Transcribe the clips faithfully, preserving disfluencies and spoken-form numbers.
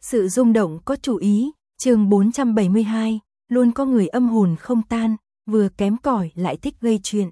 Sự rung động có chủ ý, chương bốn trăm bảy mươi hai, luôn có người âm hồn không tan, vừa kém cỏi lại thích gây chuyện.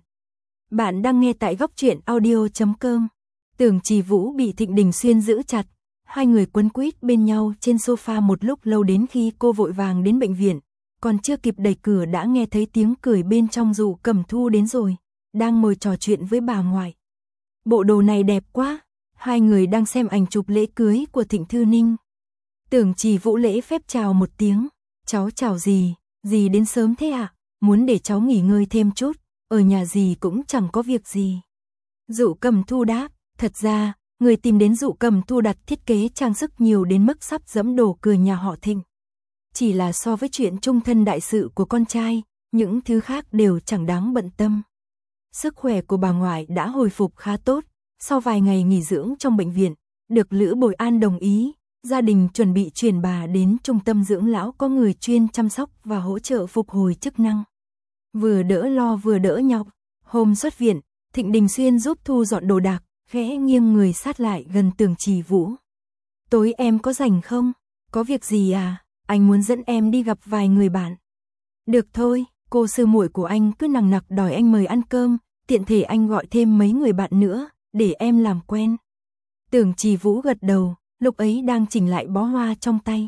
Bạn đang nghe tại góc truyện audio chấm com. Tưởng Trì Vũ bị Thịnh Đình Xuyên giữ chặt, hai người quấn quýt bên nhau trên sofa một lúc lâu đến khi cô vội vàng đến bệnh viện, còn chưa kịp đẩy cửa đã nghe thấy tiếng cười bên trong. Dụ Cẩm Thu đến rồi, đang ngồi trò chuyện với bà ngoại. Bộ đồ này đẹp quá. Hai người đang xem ảnh chụp lễ cưới của Thịnh Thư Ninh. Tưởng Trì Vũ lễ phép chào một tiếng, cháu chào dì, dì đến sớm thế ạ, à? Muốn để cháu nghỉ ngơi thêm chút, ở nhà dì cũng chẳng có việc gì. Dụ Cẩm Thu đáp, thật ra, người tìm đến Dụ Cẩm Thu đặt thiết kế trang sức nhiều đến mức sắp dẫm đổ cửa nhà họ Thịnh. Chỉ là so với chuyện chung thân đại sự của con trai, những thứ khác đều chẳng đáng bận tâm. Sức khỏe của bà ngoại đã hồi phục khá tốt, sau vài ngày nghỉ dưỡng trong bệnh viện, được Lữ Bồi An đồng ý, gia đình chuẩn bị chuyển bà đến trung tâm dưỡng lão có người chuyên chăm sóc và hỗ trợ phục hồi chức năng. Vừa đỡ lo vừa đỡ nhọc, hôm xuất viện, Thịnh Đình Xuyên giúp thu dọn đồ đạc, khẽ nghiêng người sát lại gần Tưởng Trì Vũ. Tối em có rảnh không? Có việc gì à? Anh muốn dẫn em đi gặp vài người bạn. Được thôi, cô sư muội của anh cứ nằng nặc đòi anh mời ăn cơm, tiện thể anh gọi thêm mấy người bạn nữa, để em làm quen. Tưởng Trì Vũ gật đầu, lúc ấy đang chỉnh lại bó hoa trong tay.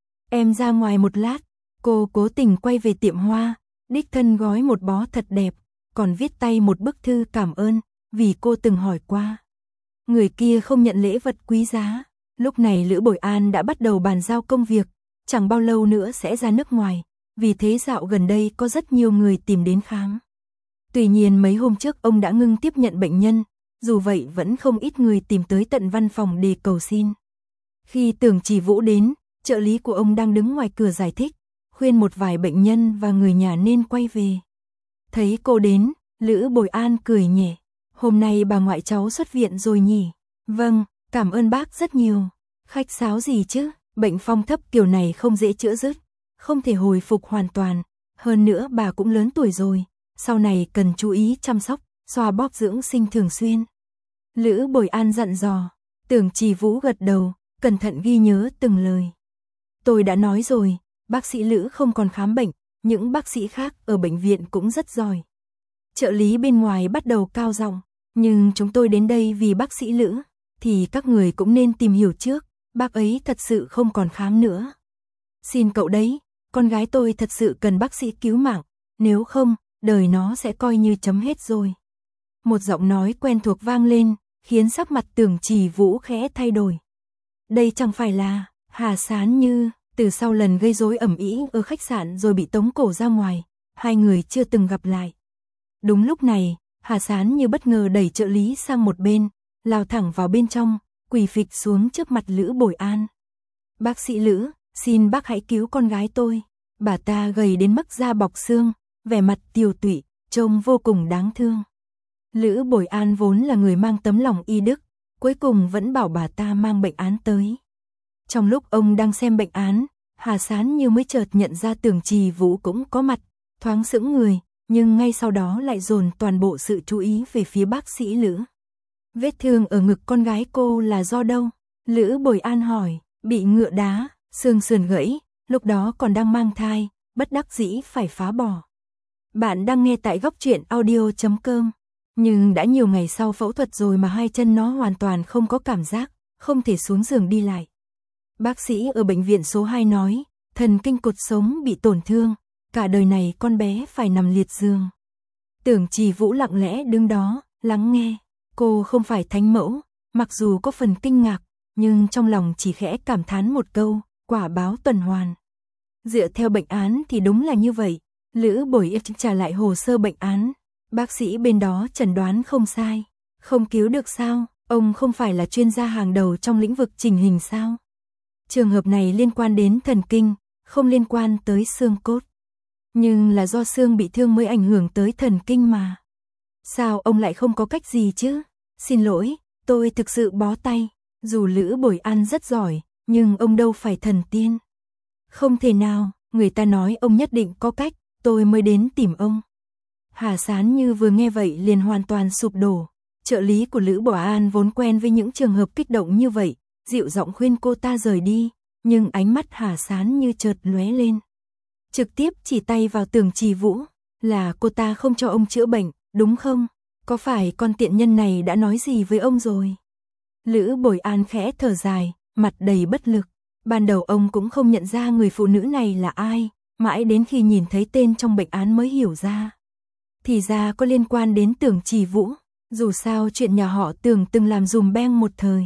Em ra ngoài một lát, cô cố tình quay về tiệm hoa, đích thân gói một bó thật đẹp, còn viết tay một bức thư cảm ơn, vì cô từng hỏi qua. Người kia không nhận lễ vật quý giá, lúc này Lữ Bồi An đã bắt đầu bàn giao công việc, chẳng bao lâu nữa sẽ ra nước ngoài, vì thế dạo gần đây có rất nhiều người tìm đến khám. Tuy nhiên mấy hôm trước ông đã ngưng tiếp nhận bệnh nhân, dù vậy vẫn không ít người tìm tới tận văn phòng để cầu xin. Khi Tưởng Trì Vũ đến, trợ lý của ông đang đứng ngoài cửa giải thích, khuyên một vài bệnh nhân và người nhà nên quay về. Thấy cô đến, Lữ Bồi An cười nhẹ, hôm nay bà ngoại cháu xuất viện rồi nhỉ? Vâng, cảm ơn bác rất nhiều. Khách sáo gì chứ, bệnh phong thấp kiểu này không dễ chữa dứt, không thể hồi phục hoàn toàn, hơn nữa bà cũng lớn tuổi rồi, sau này cần chú ý chăm sóc, xoa bóp dưỡng sinh thường xuyên. Lữ Bồi An dặn dò, Tưởng Trì Vũ gật đầu, cẩn thận ghi nhớ từng lời. Tôi đã nói rồi, bác sĩ Lữ không còn khám bệnh, những bác sĩ khác ở bệnh viện cũng rất giỏi. Trợ lý bên ngoài bắt đầu cao giọng, nhưng chúng tôi đến đây vì bác sĩ Lữ, thì các người cũng nên tìm hiểu trước, bác ấy thật sự không còn khám nữa. Xin cậu đấy, con gái tôi thật sự cần bác sĩ cứu mạng, nếu không, đời nó sẽ coi như chấm hết rồi. Một giọng nói quen thuộc vang lên, khiến sắc mặt Tưởng Trì Vũ khẽ thay đổi. Đây chẳng phải là Hà Sán Như, từ sau lần gây rối ầm ĩ ở khách sạn rồi bị tống cổ ra ngoài, hai người chưa từng gặp lại. Đúng lúc này, Hà Sán Như bất ngờ đẩy trợ lý sang một bên, lao thẳng vào bên trong, quỳ phịch xuống trước mặt Lữ Bồi An. Bác sĩ Lữ, xin bác hãy cứu con gái tôi. Bà ta gầy đến mức da bọc xương, vẻ mặt tiều tụy, trông vô cùng đáng thương. Lữ Bồi An vốn là người mang tấm lòng y đức, cuối cùng vẫn bảo bà ta mang bệnh án tới. Trong lúc ông đang xem bệnh án, Hà Sán Như mới chợt nhận ra Tưởng Trì Vũ cũng có mặt, thoáng sững người, nhưng ngay sau đó lại dồn toàn bộ sự chú ý về phía bác sĩ Lữ. Vết thương ở ngực con gái cô là do đâu? Lữ Bồi An hỏi, bị ngựa đá, xương sườn gãy, lúc đó còn đang mang thai, bất đắc dĩ phải phá bỏ. Bạn đang nghe tại góc truyện audio chấm com. Nhưng đã nhiều ngày sau phẫu thuật rồi mà hai chân nó hoàn toàn không có cảm giác, không thể xuống giường đi lại. Bác sĩ ở bệnh viện số hai nói, thần kinh cột sống bị tổn thương, cả đời này con bé phải nằm liệt giường. Tưởng Trì Vũ lặng lẽ đứng đó, lắng nghe. Cô không phải thánh mẫu, mặc dù có phần kinh ngạc, nhưng trong lòng chỉ khẽ cảm thán một câu, quả báo tuần hoàn. Dựa theo bệnh án thì đúng là như vậy. Lữ Bồi An trả lại hồ sơ bệnh án. Bác sĩ bên đó chẩn đoán không sai. Không cứu được sao? Ông không phải là chuyên gia hàng đầu trong lĩnh vực chỉnh hình sao? Trường hợp này liên quan đến thần kinh, không liên quan tới xương cốt. Nhưng là do xương bị thương mới ảnh hưởng tới thần kinh mà. Sao ông lại không có cách gì chứ? Xin lỗi, tôi thực sự bó tay. Dù Lữ Bồi An rất giỏi, nhưng ông đâu phải thần tiên. Không thể nào, người ta nói ông nhất định có cách, tôi mới đến tìm ông. Hà Sán Như vừa nghe vậy liền hoàn toàn sụp đổ. Trợ lý của Lữ Bồi An vốn quen với những trường hợp kích động như vậy, dịu giọng khuyên cô ta rời đi, nhưng ánh mắt Hà Sán như chợt lóe lên. Trực tiếp chỉ tay vào Tưởng Trì Vũ, là cô ta không cho ông chữa bệnh, đúng không? Có phải con tiện nhân này đã nói gì với ông rồi? Lữ Bồi An khẽ thở dài, mặt đầy bất lực. Ban đầu ông cũng không nhận ra người phụ nữ này là ai, mãi đến khi nhìn thấy tên trong bệnh án mới hiểu ra. Thì ra có liên quan đến Tưởng Trì Vũ, dù sao chuyện nhà họ Tưởng từng làm dùm beng một thời.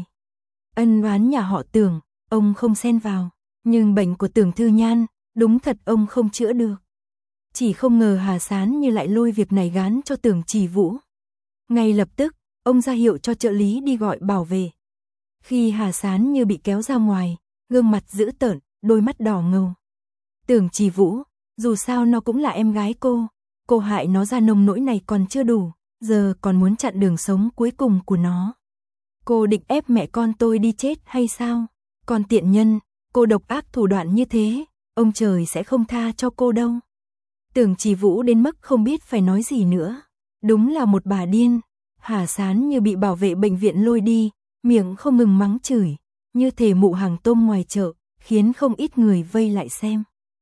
Ân oán nhà họ Tưởng, ông không xen vào, nhưng bệnh của Tưởng Thư Nhan, đúng thật ông không chữa được. Chỉ không ngờ Hà Sán như lại lôi việc này gán cho Tưởng Trì Vũ. Ngay lập tức, ông ra hiệu cho trợ lý đi gọi bảo vệ. Khi Hà Sán như bị kéo ra ngoài, gương mặt dữ tợn, đôi mắt đỏ ngầu. Tưởng Trì Vũ, dù sao nó cũng là em gái cô, cô hại nó ra nông nỗi này còn chưa đủ, giờ còn muốn chặn đường sống cuối cùng của nó. Cô định ép mẹ con tôi đi chết hay sao? Con tiện nhân, cô độc ác thủ đoạn như thế, ông trời sẽ không tha cho cô đâu. Tưởng Trì Vũ đến mức không biết phải nói gì nữa. Đúng là một bà điên. Hà Sán như bị bảo vệ bệnh viện lôi đi, miệng không ngừng mắng chửi, như thể mụ hàng tôm ngoài chợ, khiến không ít người vây lại xem.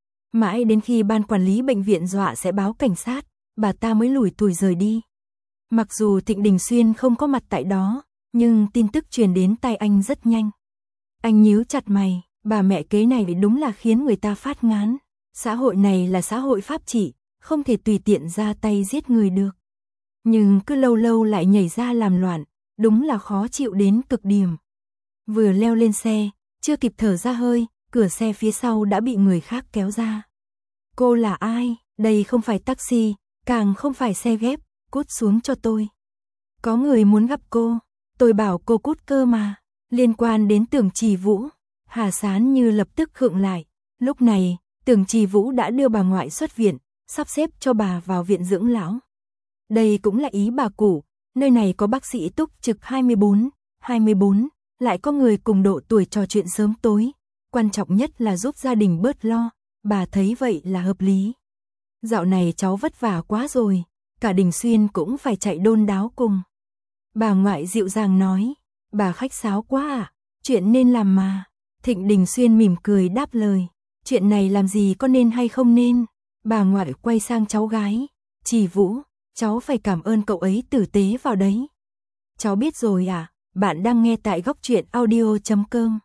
Mãi đến khi ban quản lý bệnh viện dọa sẽ báo cảnh sát, bà ta mới lủi thủi rời đi. Mặc dù Thịnh Đình Xuyên không có mặt tại đó, nhưng tin tức truyền đến tai anh rất nhanh. Anh nhíu chặt mày, bà mẹ kế này đúng là khiến người ta phát ngán. Xã hội này là xã hội pháp trị, không thể tùy tiện ra tay giết người được. Nhưng cứ lâu lâu lại nhảy ra làm loạn, đúng là khó chịu đến cực điểm. Vừa leo lên xe, chưa kịp thở ra hơi, cửa xe phía sau đã bị người khác kéo ra. Cô là ai? Đây không phải taxi, càng không phải xe ghép, cút xuống cho tôi. Có người muốn gặp cô, tôi bảo cô cút cơ mà. Liên quan đến Tưởng Trì Vũ, Hà Sán như lập tức khựng lại. Lúc này, Tưởng Trì Vũ đã đưa bà ngoại xuất viện, sắp xếp cho bà vào viện dưỡng lão. Đây cũng là ý bà cụ, nơi này có bác sĩ túc trực hai mươi bốn, hai mươi bốn, lại có người cùng độ tuổi trò chuyện sớm tối. Quan trọng nhất là giúp gia đình bớt lo, bà thấy vậy là hợp lý. Dạo này cháu vất vả quá rồi, cả Đình Xuyên cũng phải chạy đôn đáo cùng. Bà ngoại dịu dàng nói, bà khách sáo quá à, chuyện nên làm mà. Thịnh Đình Xuyên mỉm cười đáp lời, chuyện này làm gì có nên hay không nên. Bà ngoại quay sang cháu gái, Trì Vũ, cháu phải cảm ơn cậu ấy tử tế vào đấy. Cháu biết rồi à, bạn đang nghe tại góc truyện audio chấm com.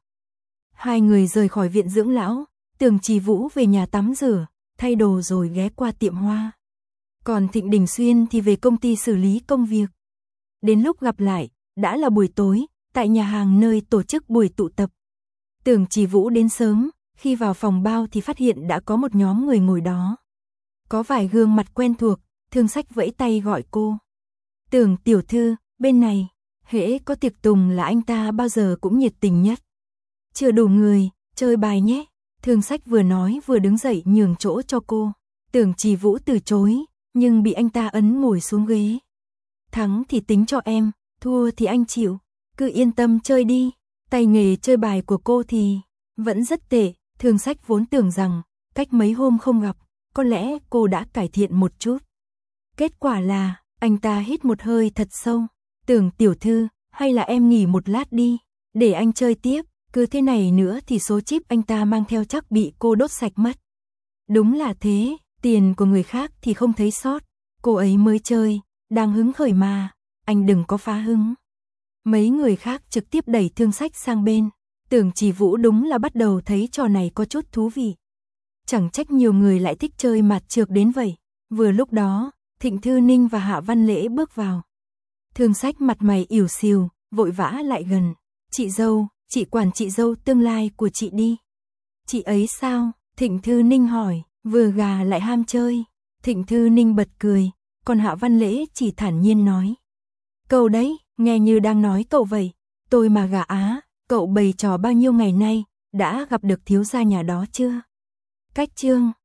Hai người rời khỏi viện dưỡng lão, Tưởng Trì Vũ về nhà tắm rửa, thay đồ rồi ghé qua tiệm hoa. Còn Thịnh Đình Xuyên thì về công ty xử lý công việc. Đến lúc gặp lại, đã là buổi tối, tại nhà hàng nơi tổ chức buổi tụ tập. Tưởng Trì Vũ đến sớm, khi vào phòng bao thì phát hiện đã có một nhóm người ngồi đó. Có vài gương mặt quen thuộc, Thương Sách vẫy tay gọi cô. Tưởng tiểu thư, bên này, hễ có tiệc tùng là anh ta bao giờ cũng nhiệt tình nhất. Chưa đủ người, chơi bài nhé. Thương Sách vừa nói vừa đứng dậy nhường chỗ cho cô. Tưởng Trì Vũ từ chối, nhưng bị anh ta ấn ngồi xuống ghế. Thắng thì tính cho em, thua thì anh chịu, cứ yên tâm chơi đi. Tay nghề chơi bài của cô thì vẫn rất tệ. Thương Sách vốn tưởng rằng cách mấy hôm không gặp, có lẽ cô đã cải thiện một chút. Kết quả là anh ta hít một hơi thật sâu. Tưởng tiểu thư, hay là em nghỉ một lát đi, để anh chơi tiếp. Cứ thế này nữa thì số chip anh ta mang theo chắc bị cô đốt sạch mất. Đúng là thế, tiền của người khác thì không thấy sót. Cô ấy mới chơi, đang hứng khởi mà, anh đừng có phá hứng. Mấy người khác trực tiếp đẩy Thương Sách sang bên. Tưởng Trì Vũ đúng là bắt đầu thấy trò này có chút thú vị. Chẳng trách nhiều người lại thích chơi mặt trược đến vậy. Vừa lúc đó, Thịnh Thư Ninh và Hạ Văn Lễ bước vào. Thương Sách mặt mày ỉu xìu, vội vã lại gần. Chị dâu, chị quản chị dâu tương lai của chị đi. Chị ấy sao? Thịnh Thư Ninh hỏi, vừa gà lại ham chơi. Thịnh Thư Ninh bật cười, còn Hạ Văn Lễ chỉ thản nhiên nói. Cậu đấy, nghe như đang nói cậu vậy. Tôi mà gà á, cậu bày trò bao nhiêu ngày nay, đã gặp được thiếu gia nhà đó chưa? Cách chương